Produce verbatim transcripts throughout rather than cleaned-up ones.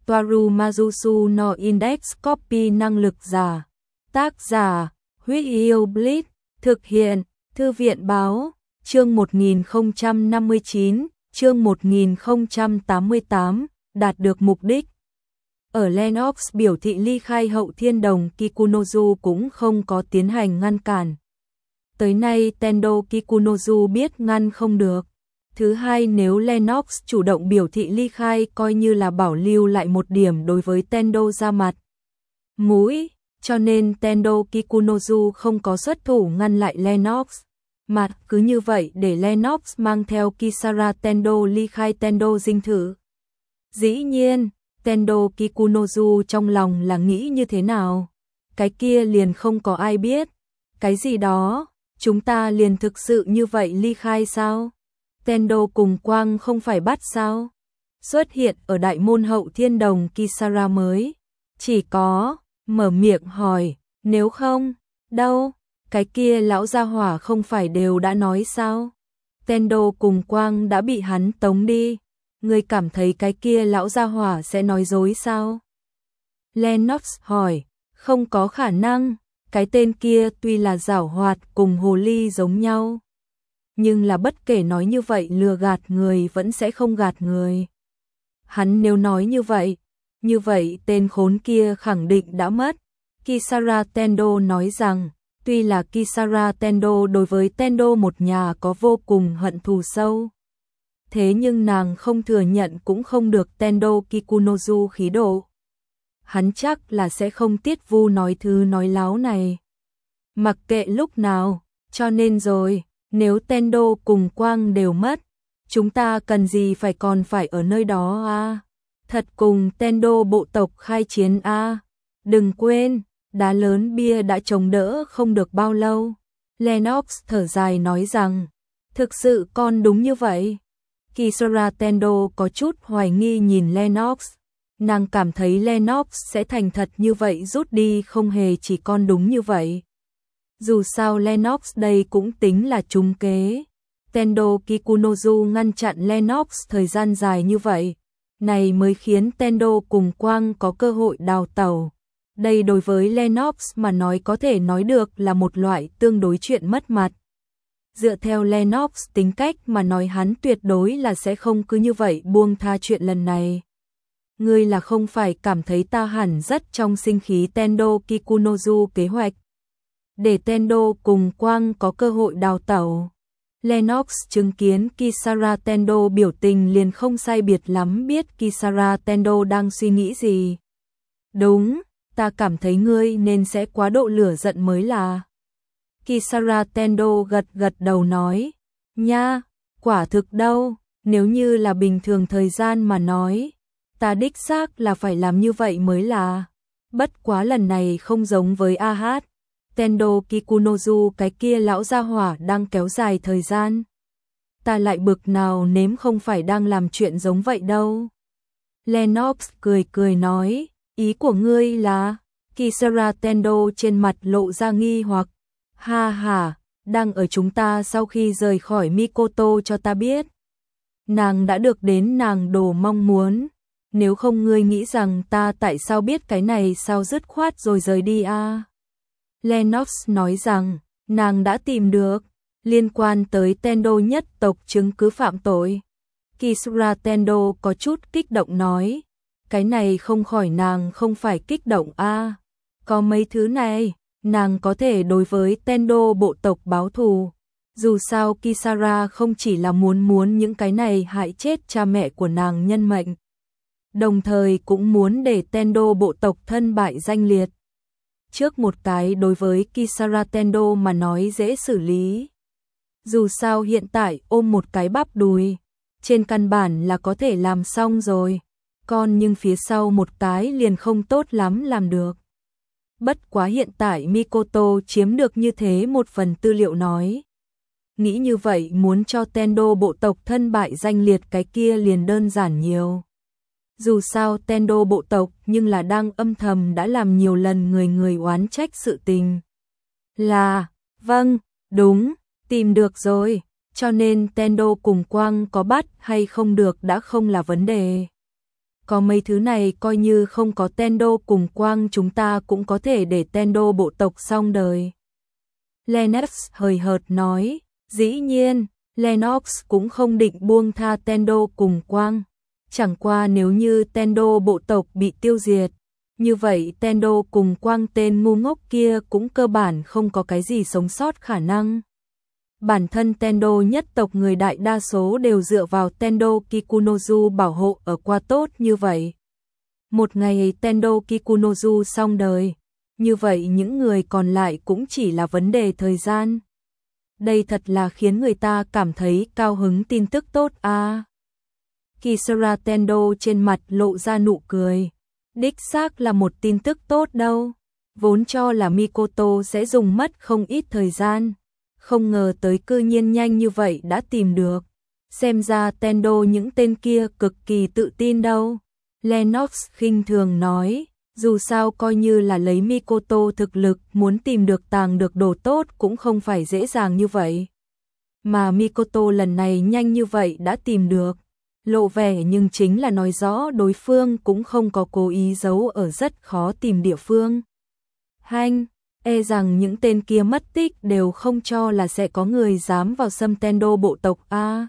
Toaru Majusu no Index Copy năng lực giả. Tác giả, Huyết Yêu Blitz, thực hiện, Thư viện báo, chương một nghìn không trăm năm mươi chín, chương một nghìn không trăm tám mươi tám, đạt được mục đích. Ở Lennox biểu thị ly khai Hậu Thiên Đồng, Kikunozu cũng không có tiến hành ngăn cản. Tới nay Tendo Kikunozu biết ngăn không được. Thứ hai, nếu Lennox chủ động biểu thị ly khai coi như là bảo lưu lại một điểm đối với Tendo ra mặt mũi, cho nên Tendo Kikunozu không có xuất thủ ngăn lại Lennox. Mà cứ như vậy để Lennox mang theo Kisara Tendo ly khai Tendo dinh thự. Dĩ nhiên, Tendo Kikunozu trong lòng là nghĩ như thế nào? Cái kia liền không có ai biết. Cái gì đó, chúng ta liền thực sự như vậy ly khai sao? Tendo cùng Quang không phải bắt sao? Xuất hiện ở đại môn Hậu Thiên Đồng Kisara mới. Chỉ có, mở miệng hỏi, nếu không, đâu? Cái kia lão gia hỏa không phải đều đã nói sao? Tendo cùng Quang đã bị hắn tống đi. Ngươi cảm thấy cái kia lão gia hỏa sẽ nói dối sao? Lennox hỏi, không có khả năng, cái tên kia tuy là giảo hoạt cùng hồ ly giống nhau. Nhưng là bất kể nói như vậy lừa gạt người vẫn sẽ không gạt người. Hắn nếu nói như vậy, như vậy tên khốn kia khẳng định đã mất. Kisara Tendo nói rằng, tuy là Kisara Tendo đối với Tendo một nhà có vô cùng hận thù sâu. Thế nhưng nàng không thừa nhận cũng không được Tendo Kikunozu khí độ. Hắn chắc là sẽ không tiết vu nói thứ nói láo này. Mặc kệ lúc nào, cho nên rồi, nếu Tendo cùng Quang đều mất, chúng ta cần gì phải còn phải ở nơi đó à? Thật cùng Tendo bộ tộc khai chiến à? Đừng quên, đá lớn bia đã chống đỡ không được bao lâu. Lennox thở dài nói rằng, thực sự con đúng như vậy. Kisara Tendo có chút hoài nghi nhìn Lennox. Nàng cảm thấy Lennox sẽ thành thật như vậy rút đi không hề chỉ con đúng như vậy. Dù sao Lennox đây cũng tính là trúng kế. Tendo Kikunozu ngăn chặn Lennox thời gian dài như vậy. Này mới khiến Tendo cùng Quang có cơ hội đào tẩu. Đây đối với Lennox mà nói có thể nói được là một loại tương đối chuyện mất mặt. Dựa theo Lennox tính cách mà nói hắn tuyệt đối là sẽ không cứ như vậy buông tha chuyện lần này. Ngươi là không phải cảm thấy ta hẳn rất trong sinh khí Tendo Kikunozu kế hoạch. Để Tendo cùng Quang có cơ hội đào tẩu. Lennox chứng kiến Kisara Tendo biểu tình liền không sai biệt lắm biết Kisara Tendo đang suy nghĩ gì. Đúng, ta cảm thấy ngươi nên sẽ quá độ lửa giận mới là. Kisara Tendo gật gật đầu nói, nha, quả thực đâu, nếu như là bình thường thời gian mà nói, ta đích xác là phải làm như vậy mới là. Bất quá lần này không giống với a hát, Tendo Kikunozu cái kia lão gia hỏa đang kéo dài thời gian. Ta lại bực nào nếm không phải đang làm chuyện giống vậy đâu. Lennox cười cười nói, ý của ngươi là, Kisara Tendo trên mặt lộ ra nghi hoặc. Ha ha, đang ở chúng ta sau khi rời khỏi Mikoto cho ta biết. Nàng đã được đến nàng đồ mong muốn. Nếu không ngươi nghĩ rằng ta tại sao biết cái này sao dứt khoát rồi rời đi à? Lennox nói rằng, nàng đã tìm được, liên quan tới Tendo nhất tộc chứng cứ phạm tội. Kisara Tendo có chút kích động nói, cái này không khỏi nàng không phải kích động à? Có mấy thứ này, nàng có thể đối với Tendo bộ tộc báo thù. Dù sao Kisara không chỉ là muốn muốn những cái này hại chết cha mẹ của nàng nhân mệnh, đồng thời cũng muốn để Tendo bộ tộc thân bại danh liệt. Trước một cái đối với Kisara Tendo mà nói dễ xử lý. Dù sao hiện tại ôm một cái bắp đùi, trên căn bản là có thể làm xong rồi. Còn nhưng phía sau một cái liền không tốt lắm làm được. Bất quá hiện tại Mikoto chiếm được như thế một phần tư liệu nói. Nghĩ như vậy muốn cho Tendo bộ tộc thân bại danh liệt cái kia liền đơn giản nhiều. Dù sao Tendo bộ tộc nhưng là đang âm thầm đã làm nhiều lần người người oán trách sự tình. Là, vâng, đúng, tìm được rồi, cho nên Tendo cùng Quang có bắt hay không được đã không là vấn đề. Có mấy thứ này coi như không có Tendo cùng quang chúng ta cũng có thể để Tendo bộ tộc xong đời. Lennox hời hợt nói, dĩ nhiên, Lennox cũng không định buông tha Tendo cùng quang. Chẳng qua nếu như Tendo bộ tộc bị tiêu diệt, như vậy Tendo cùng quang tên ngu ngốc kia cũng cơ bản không có cái gì sống sót khả năng. Bản thân Tendo nhất tộc người đại đa số đều dựa vào Tendo Kikunozu bảo hộ ở qua tốt như vậy. Một ngày Tendo Kikunozu xong đời, như vậy những người còn lại cũng chỉ là vấn đề thời gian. Đây thật là khiến người ta cảm thấy cao hứng tin tức tốt a. À. Kisara Tendo trên mặt lộ ra nụ cười. Đích xác là một tin tức tốt đâu. Vốn cho là Mikoto sẽ dùng mất không ít thời gian. Không ngờ tới cư nhiên nhanh như vậy đã tìm được. Xem ra Tendo những tên kia cực kỳ tự tin đâu. Lennox khinh thường nói, dù sao coi như là lấy Mikoto thực lực muốn tìm được tàng được đồ tốt cũng không phải dễ dàng như vậy. Mà Mikoto lần này nhanh như vậy đã tìm được. Lộ vẻ nhưng chính là nói rõ đối phương cũng không có cố ý giấu ở rất khó tìm địa phương. Hanh, e rằng những tên kia mất tích đều không cho là sẽ có người dám vào xâm Tendo bộ tộc A.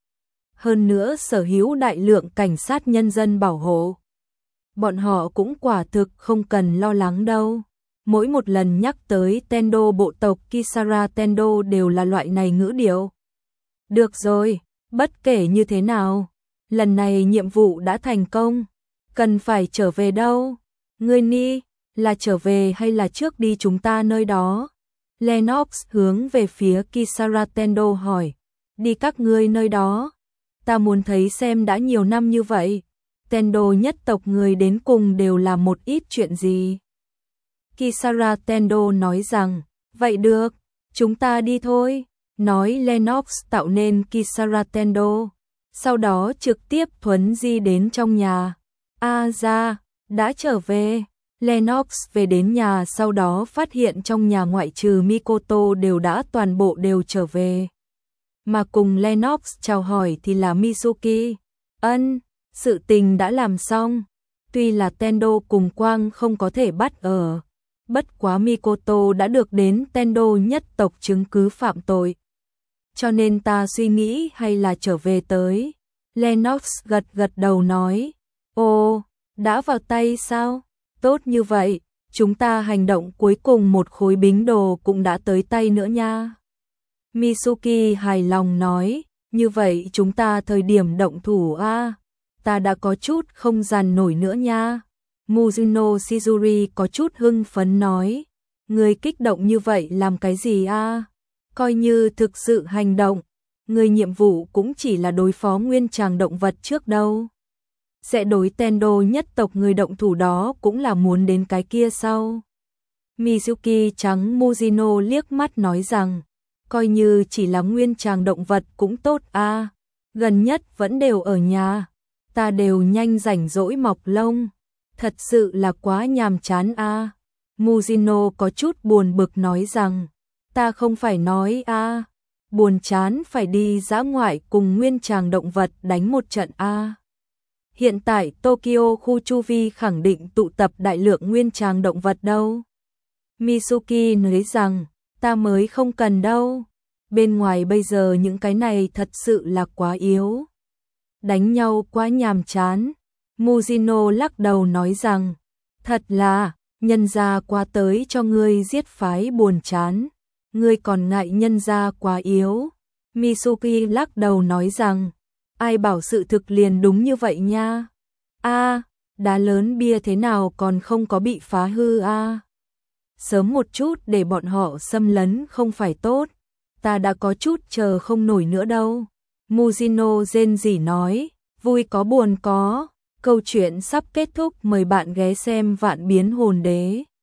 Hơn nữa sở hữu đại lượng cảnh sát nhân dân bảo hộ. Bọn họ cũng quả thực không cần lo lắng đâu. Mỗi một lần nhắc tới Tendo bộ tộc Kisara Tendo đều là loại này ngữ điệu. Được rồi, bất kể như thế nào, lần này nhiệm vụ đã thành công, cần phải trở về đâu? Ngươi ni, là trở về hay là trước đi chúng ta nơi đó? Lennox hướng về phía Kisara Tendo hỏi, đi các ngươi nơi đó? Ta muốn thấy xem đã nhiều năm như vậy, Tendo nhất tộc người đến cùng đều là một ít chuyện gì? Kisara Tendo nói rằng, vậy được, chúng ta đi thôi, nói Lennox tạo nên Kisara Tendo. Sau đó trực tiếp thuấn di đến trong nhà. A ra, đã trở về. Lennox về đến nhà sau đó phát hiện trong nhà ngoại trừ Mikoto đều đã toàn bộ đều trở về. Mà cùng Lennox chào hỏi thì là Mitsuki. Ân, sự tình đã làm xong. Tuy là Tendo cùng Quang không có thể bắt ở. Bất quá Mikoto đã được đến Tendo nhất tộc chứng cứ phạm tội. Cho nên ta suy nghĩ hay là trở về tới. Lennox gật gật đầu nói. Ồ, đã vào tay sao? Tốt như vậy, chúng ta hành động cuối cùng một khối bính đồ cũng đã tới tay nữa nha. Mitsuki hài lòng nói. Như vậy chúng ta thời điểm động thủ a, ta đã có chút không dằn nổi nữa nha. Mizuno Shizuri có chút hưng phấn nói. Người kích động như vậy làm cái gì a? Coi như thực sự hành động, người nhiệm vụ cũng chỉ là đối phó nguyên tràng động vật trước đâu. Sẽ đối Tendo nhất tộc người động thủ đó cũng là muốn đến cái kia sau. Mizuki trắng Muzino liếc mắt nói rằng, coi như chỉ là nguyên tràng động vật cũng tốt a, gần nhất vẫn đều ở nhà, ta đều nhanh rảnh rỗi mọc lông, thật sự là quá nhàm chán a. Muzino có chút buồn bực nói rằng, ta không phải nói a, buồn chán phải đi dã ngoại cùng nguyên tràng động vật đánh một trận a. Hiện tại Tokyo khu chu vi khẳng định tụ tập đại lượng nguyên tràng động vật đâu. Mitsuki nói rằng, ta mới không cần đâu. Bên ngoài bây giờ những cái này thật sự là quá yếu. Đánh nhau quá nhàm chán. Muzino lắc đầu nói rằng, thật là, nhân gia qua tới cho ngươi giết phái buồn chán. Ngươi còn ngại nhân gia quá yếu. Mitsuki lắc đầu nói rằng, ai bảo sự thực liền đúng như vậy nha. A, đá lớn bia thế nào còn không có bị phá hư a? Sớm một chút để bọn họ xâm lấn không phải tốt. Ta đã có chút chờ không nổi nữa đâu. Muzino rên rỉ nói, vui có buồn có. Câu chuyện sắp kết thúc, mời bạn ghé xem Vạn Biến Hồn Đế.